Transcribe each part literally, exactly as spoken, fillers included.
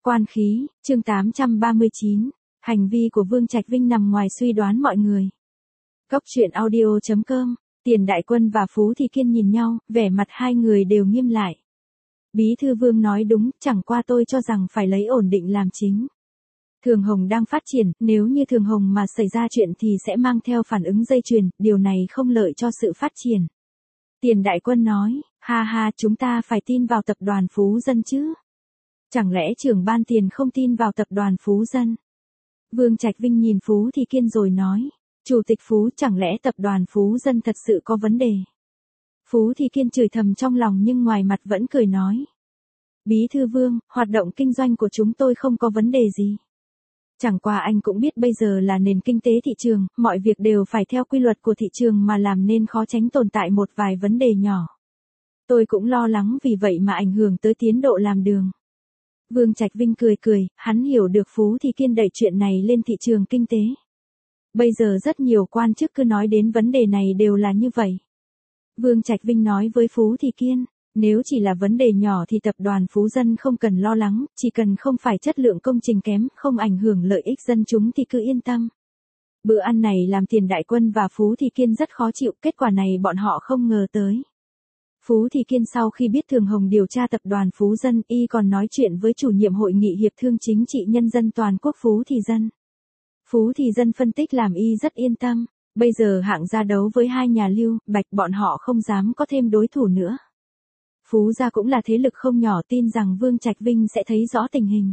Quan khí, chương tám trăm ba mươi chín, hành vi của Vương Trạch Vinh nằm ngoài suy đoán mọi người. Cốc truyện audio chấm com, Tiền Đại Quân và Phú Thị Kiên nhìn nhau, vẻ mặt hai người đều nghiêm lại. Bí thư Vương nói đúng, chẳng qua tôi cho rằng phải lấy ổn định làm chính. Thường Hồng đang phát triển, nếu như Thường Hồng mà xảy ra chuyện thì sẽ mang theo phản ứng dây chuyền, điều này không lợi cho sự phát triển. Tiền Đại Quân nói, ha ha, chúng ta phải tin vào tập đoàn Phú Dân chứ. Chẳng lẽ trưởng ban Tiền không tin vào tập đoàn Phú Dân? Vương Trạch Vinh nhìn Phú Thị Kiên rồi nói, Chủ tịch Phú, chẳng lẽ tập đoàn Phú Dân thật sự có vấn đề? Phú Thị Kiên chửi thầm trong lòng nhưng ngoài mặt vẫn cười nói. Bí thư Vương, hoạt động kinh doanh của chúng tôi không có vấn đề gì. Chẳng qua anh cũng biết bây giờ là nền kinh tế thị trường, mọi việc đều phải theo quy luật của thị trường mà làm nên khó tránh tồn tại một vài vấn đề nhỏ. Tôi cũng lo lắng vì vậy mà ảnh hưởng tới tiến độ làm đường. Vương Trạch Vinh cười cười, hắn hiểu được Phú Thị Kiên đẩy chuyện này lên thị trường kinh tế. Bây giờ rất nhiều quan chức cứ nói đến vấn đề này đều là như vậy. Vương Trạch Vinh nói với Phú Thị Kiên, nếu chỉ là vấn đề nhỏ thì tập đoàn Phú Dân không cần lo lắng, chỉ cần không phải chất lượng công trình kém, không ảnh hưởng lợi ích dân chúng thì cứ yên tâm. Bữa ăn này làm Tiền Đại Quân và Phú Thị Kiên rất khó chịu, kết quả này bọn họ không ngờ tới. Phú Thị Kiên sau khi biết Thường Hồng điều tra tập đoàn Phú Dân, y còn nói chuyện với chủ nhiệm hội nghị hiệp thương chính trị nhân dân toàn quốc Phú Thị Dân. Phú Thị Dân phân tích làm y rất yên tâm, bây giờ hạng ra đấu với hai nhà Lưu, Bạch bọn họ không dám có thêm đối thủ nữa. Phú gia cũng là thế lực không nhỏ, tin rằng Vương Trạch Vinh sẽ thấy rõ tình hình.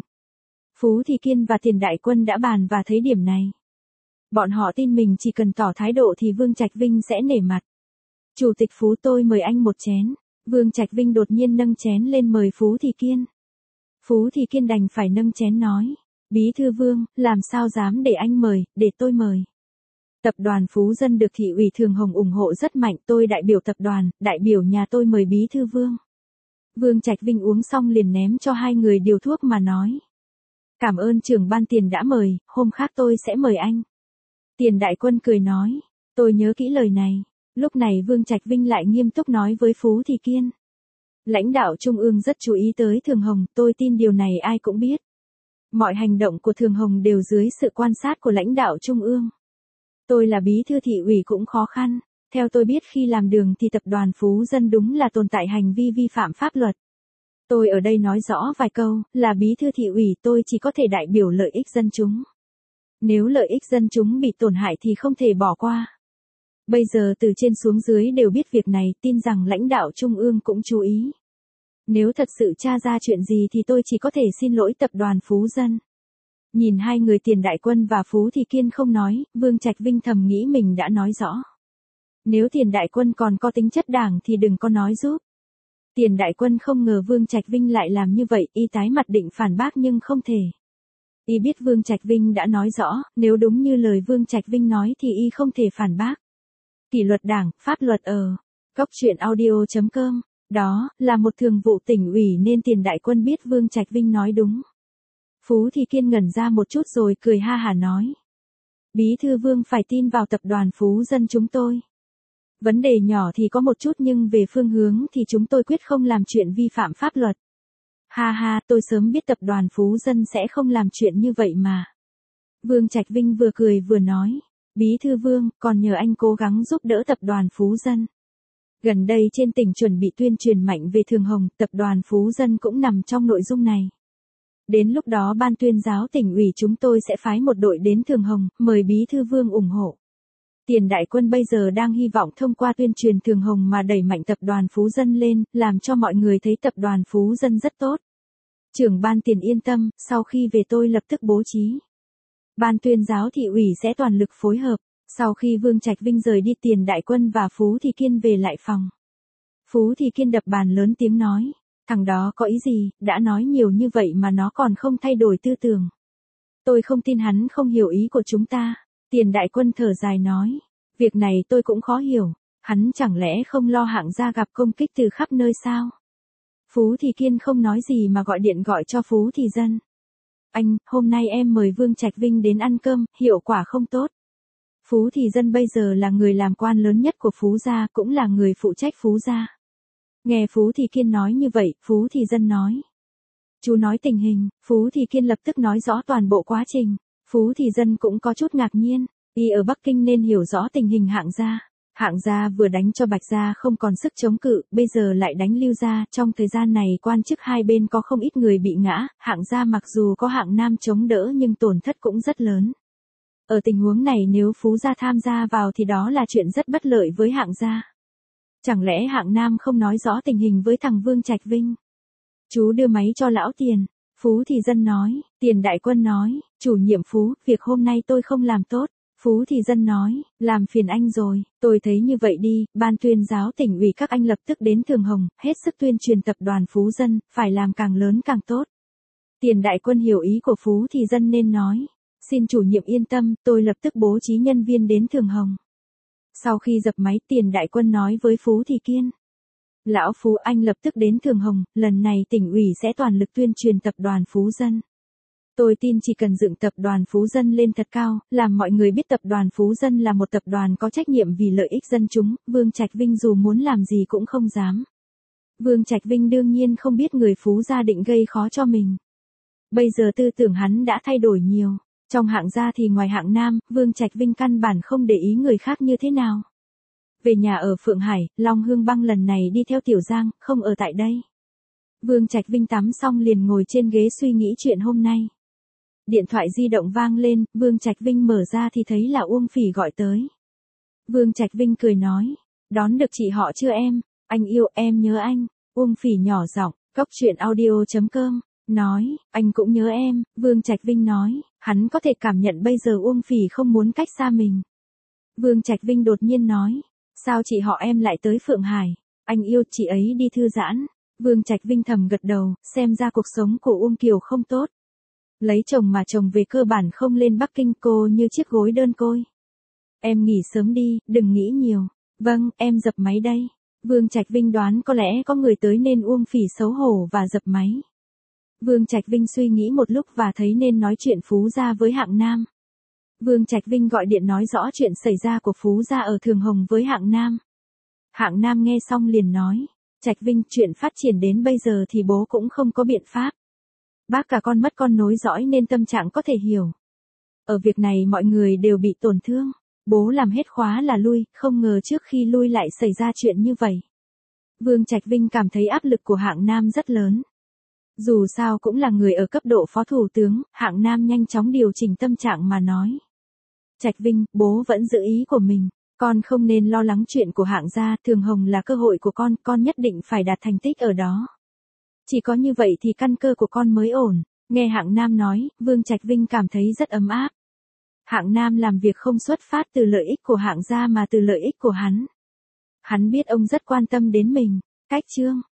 Phú Thị Kiên và Tiền Đại Quân đã bàn và thấy điểm này. Bọn họ tin mình chỉ cần tỏ thái độ thì Vương Trạch Vinh sẽ nể mặt. Chủ tịch Phú, tôi mời anh một chén. Vương Trạch Vinh đột nhiên nâng chén lên mời Phú Thị Kiên. Phú Thị Kiên đành phải nâng chén nói, Bí thư Vương, làm sao dám để anh mời, để tôi mời. Tập đoàn Phú Dân được thị ủy Thường Hồng ủng hộ rất mạnh, tôi đại biểu tập đoàn, đại biểu nhà tôi mời Bí thư Vương. Vương Trạch Vinh uống xong liền ném cho hai người điều thuốc mà nói. Cảm ơn trưởng ban Tiền đã mời, hôm khác tôi sẽ mời anh. Tiền Đại Quân cười nói, tôi nhớ kỹ lời này. Lúc này Vương Trạch Vinh lại nghiêm túc nói với Phú Thị Kiên. Lãnh đạo Trung ương rất chú ý tới Thường Hồng, tôi tin điều này ai cũng biết. Mọi hành động của Thường Hồng đều dưới sự quan sát của lãnh đạo Trung ương. Tôi là bí thư thị ủy cũng khó khăn, theo tôi biết khi làm đường thì tập đoàn Phú Dân đúng là tồn tại hành vi vi phạm pháp luật. Tôi ở đây nói rõ vài câu, là bí thư thị ủy tôi chỉ có thể đại biểu lợi ích dân chúng. Nếu lợi ích dân chúng bị tổn hại thì không thể bỏ qua. Bây giờ từ trên xuống dưới đều biết việc này, tin rằng lãnh đạo Trung ương cũng chú ý. Nếu thật sự tra ra chuyện gì thì tôi chỉ có thể xin lỗi tập đoàn Phú Dân. Nhìn hai người Tiền Đại Quân và Phú Thị Kiên không nói, Vương Trạch Vinh thầm nghĩ mình đã nói rõ. Nếu Tiền Đại Quân còn có tính chất đảng thì đừng có nói giúp. Tiền Đại Quân không ngờ Vương Trạch Vinh lại làm như vậy, y tái mặt định phản bác nhưng không thể. Y biết Vương Trạch Vinh đã nói rõ, nếu đúng như lời Vương Trạch Vinh nói thì y không thể phản bác. Kỷ luật đảng, pháp luật ở cốc truyện audio chấm com, đó là một thường vụ tỉnh ủy nên Tiền Đại Quân biết Vương Trạch Vinh nói đúng. Phú Thị Kiên ngẩn ra một chút rồi cười ha hả nói. Bí thư Vương phải tin vào tập đoàn Phú Dân chúng tôi. Vấn đề nhỏ thì có một chút nhưng về phương hướng thì chúng tôi quyết không làm chuyện vi phạm pháp luật. Ha ha, tôi sớm biết tập đoàn Phú Dân sẽ không làm chuyện như vậy mà. Vương Trạch Vinh vừa cười vừa nói. Bí thư Vương, còn nhờ anh cố gắng giúp đỡ tập đoàn Phú Dân. Gần đây trên tỉnh chuẩn bị tuyên truyền mạnh về Thường Hồng, tập đoàn Phú Dân cũng nằm trong nội dung này. Đến lúc đó ban tuyên giáo tỉnh ủy chúng tôi sẽ phái một đội đến Thường Hồng, mời Bí thư Vương ủng hộ. Tiền Đại Quân bây giờ đang hy vọng thông qua tuyên truyền Thường Hồng mà đẩy mạnh tập đoàn Phú Dân lên, làm cho mọi người thấy tập đoàn Phú Dân rất tốt. Trưởng ban Tiền yên tâm, sau khi về tôi lập tức bố trí. Ban tuyên giáo thị ủy sẽ toàn lực phối hợp. Sau khi Vương Trạch Vinh rời đi, Tiền Đại Quân và Phú Thị Kiên về lại phòng. Phú Thị Kiên đập bàn lớn tiếng nói, thằng đó có ý gì, đã nói nhiều như vậy mà nó còn không thay đổi tư tưởng. Tôi không tin hắn không hiểu ý của chúng ta. Tiền Đại Quân thở dài nói, việc này tôi cũng khó hiểu, hắn chẳng lẽ không lo hạng gia gặp công kích từ khắp nơi sao? Phú Thị Kiên không nói gì mà gọi điện gọi cho Phú Thị Dân. Anh, hôm nay em mời Vương Trạch Vinh đến ăn cơm, hiệu quả không tốt. Phú Thị Dân bây giờ là người làm quan lớn nhất của Phú gia, cũng là người phụ trách Phú gia. Nghe Phú Thị Kiên nói như vậy, Phú Thị Dân nói. Chú nói tình hình, Phú Thì Kiên lập tức nói rõ toàn bộ quá trình. Phú Thì Dân cũng có chút ngạc nhiên, y ở Bắc Kinh nên hiểu rõ tình hình Hạng gia. Hạng gia vừa đánh cho Bạch gia không còn sức chống cự, bây giờ lại đánh Lưu gia, trong thời gian này quan chức hai bên có không ít người bị ngã, Hạng gia mặc dù có Hạng Nam chống đỡ nhưng tổn thất cũng rất lớn. Ở tình huống này nếu Phú gia tham gia vào thì đó là chuyện rất bất lợi với Hạng gia. Chẳng lẽ Hạng Nam không nói rõ tình hình với thằng Vương Trạch Vinh? Chú đưa máy cho lão Tiền. Phú Thì Dân nói, Tiền đại quân nói, chủ nhiệm Phú, việc hôm nay tôi không làm tốt. Phú Thì Dân nói, làm phiền anh rồi, tôi thấy như vậy đi, ban tuyên giáo tỉnh ủy các anh lập tức đến Thường Hồng, hết sức tuyên truyền tập đoàn Phú Dân, phải làm càng lớn càng tốt. Tiền đại quân hiểu ý của Phú Thì Dân nên nói, xin chủ nhiệm yên tâm, tôi lập tức bố trí nhân viên đến Thường Hồng. Sau khi dập máy, Tiền đại quân nói với Phú Thì Kiên. Lão Phú, anh lập tức đến Thường Hồng, lần này tỉnh ủy sẽ toàn lực tuyên truyền tập đoàn Phú Dân. Tôi tin chỉ cần dựng tập đoàn Phú Dân lên thật cao, làm mọi người biết tập đoàn Phú Dân là một tập đoàn có trách nhiệm vì lợi ích dân chúng, Vương Trạch Vinh dù muốn làm gì cũng không dám. Vương Trạch Vinh đương nhiên không biết người Phú gia định gây khó cho mình. Bây giờ tư tưởng hắn đã thay đổi nhiều, trong Hạng gia thì ngoài Hạng Nam, Vương Trạch Vinh căn bản không để ý người khác như thế nào. Về nhà ở Phượng Hải, Long Hương Băng lần này đi theo Tiểu Giang, không ở tại đây. Vương Trạch Vinh tắm xong liền ngồi trên ghế suy nghĩ chuyện hôm nay. Điện thoại di động vang lên, Vương Trạch Vinh mở ra thì thấy là Uông Phỉ gọi tới. Vương Trạch Vinh cười nói, đón được chị họ chưa em, anh yêu em nhớ anh. Uông Phỉ nhỏ giọng, cốc truyện audio chấm com, nói, anh cũng nhớ em. Vương Trạch Vinh nói, hắn có thể cảm nhận bây giờ Uông Phỉ không muốn cách xa mình. Vương Trạch Vinh đột nhiên nói, sao chị họ em lại tới Phượng Hải, anh yêu chị ấy đi thư giãn. Vương Trạch Vinh thầm gật đầu, xem ra cuộc sống của Uông Kiều không tốt. Lấy chồng mà chồng về cơ bản không lên Bắc Kinh, cô như chiếc gối đơn côi. Em nghỉ sớm đi, đừng nghĩ nhiều. Vâng, em dập máy đây. Vương Trạch Vinh đoán có lẽ có người tới nên Uông Phỉ xấu hổ và dập máy. Vương Trạch Vinh suy nghĩ một lúc và thấy nên nói chuyện Phú gia với Hạng Nam. Vương Trạch Vinh gọi điện nói rõ chuyện xảy ra của Phú gia ở Thường Hồng với Hạng Nam. Hạng Nam nghe xong liền nói, Trạch Vinh, chuyện phát triển đến bây giờ thì bố cũng không có biện pháp. Bác cả con mất con nối dõi nên tâm trạng có thể hiểu. Ở việc này mọi người đều bị tổn thương. Bố làm hết khóa là lui, không ngờ trước khi lui lại xảy ra chuyện như vậy. Vương Trạch Vinh cảm thấy áp lực của Hạng Nam rất lớn. Dù sao cũng là người ở cấp độ phó thủ tướng, Hạng Nam nhanh chóng điều chỉnh tâm trạng mà nói. Trạch Vinh, bố vẫn giữ ý của mình. Con không nên lo lắng chuyện của Hạng gia, Thường Hồng là cơ hội của con, con nhất định phải đạt thành tích ở đó. Chỉ có như vậy thì căn cơ của con mới ổn. Nghe Hạng Nam nói, Vương Trạch Vinh cảm thấy rất ấm áp. Hạng Nam làm việc không xuất phát từ lợi ích của Hạng gia mà từ lợi ích của hắn. Hắn biết ông rất quan tâm đến mình. Cách chương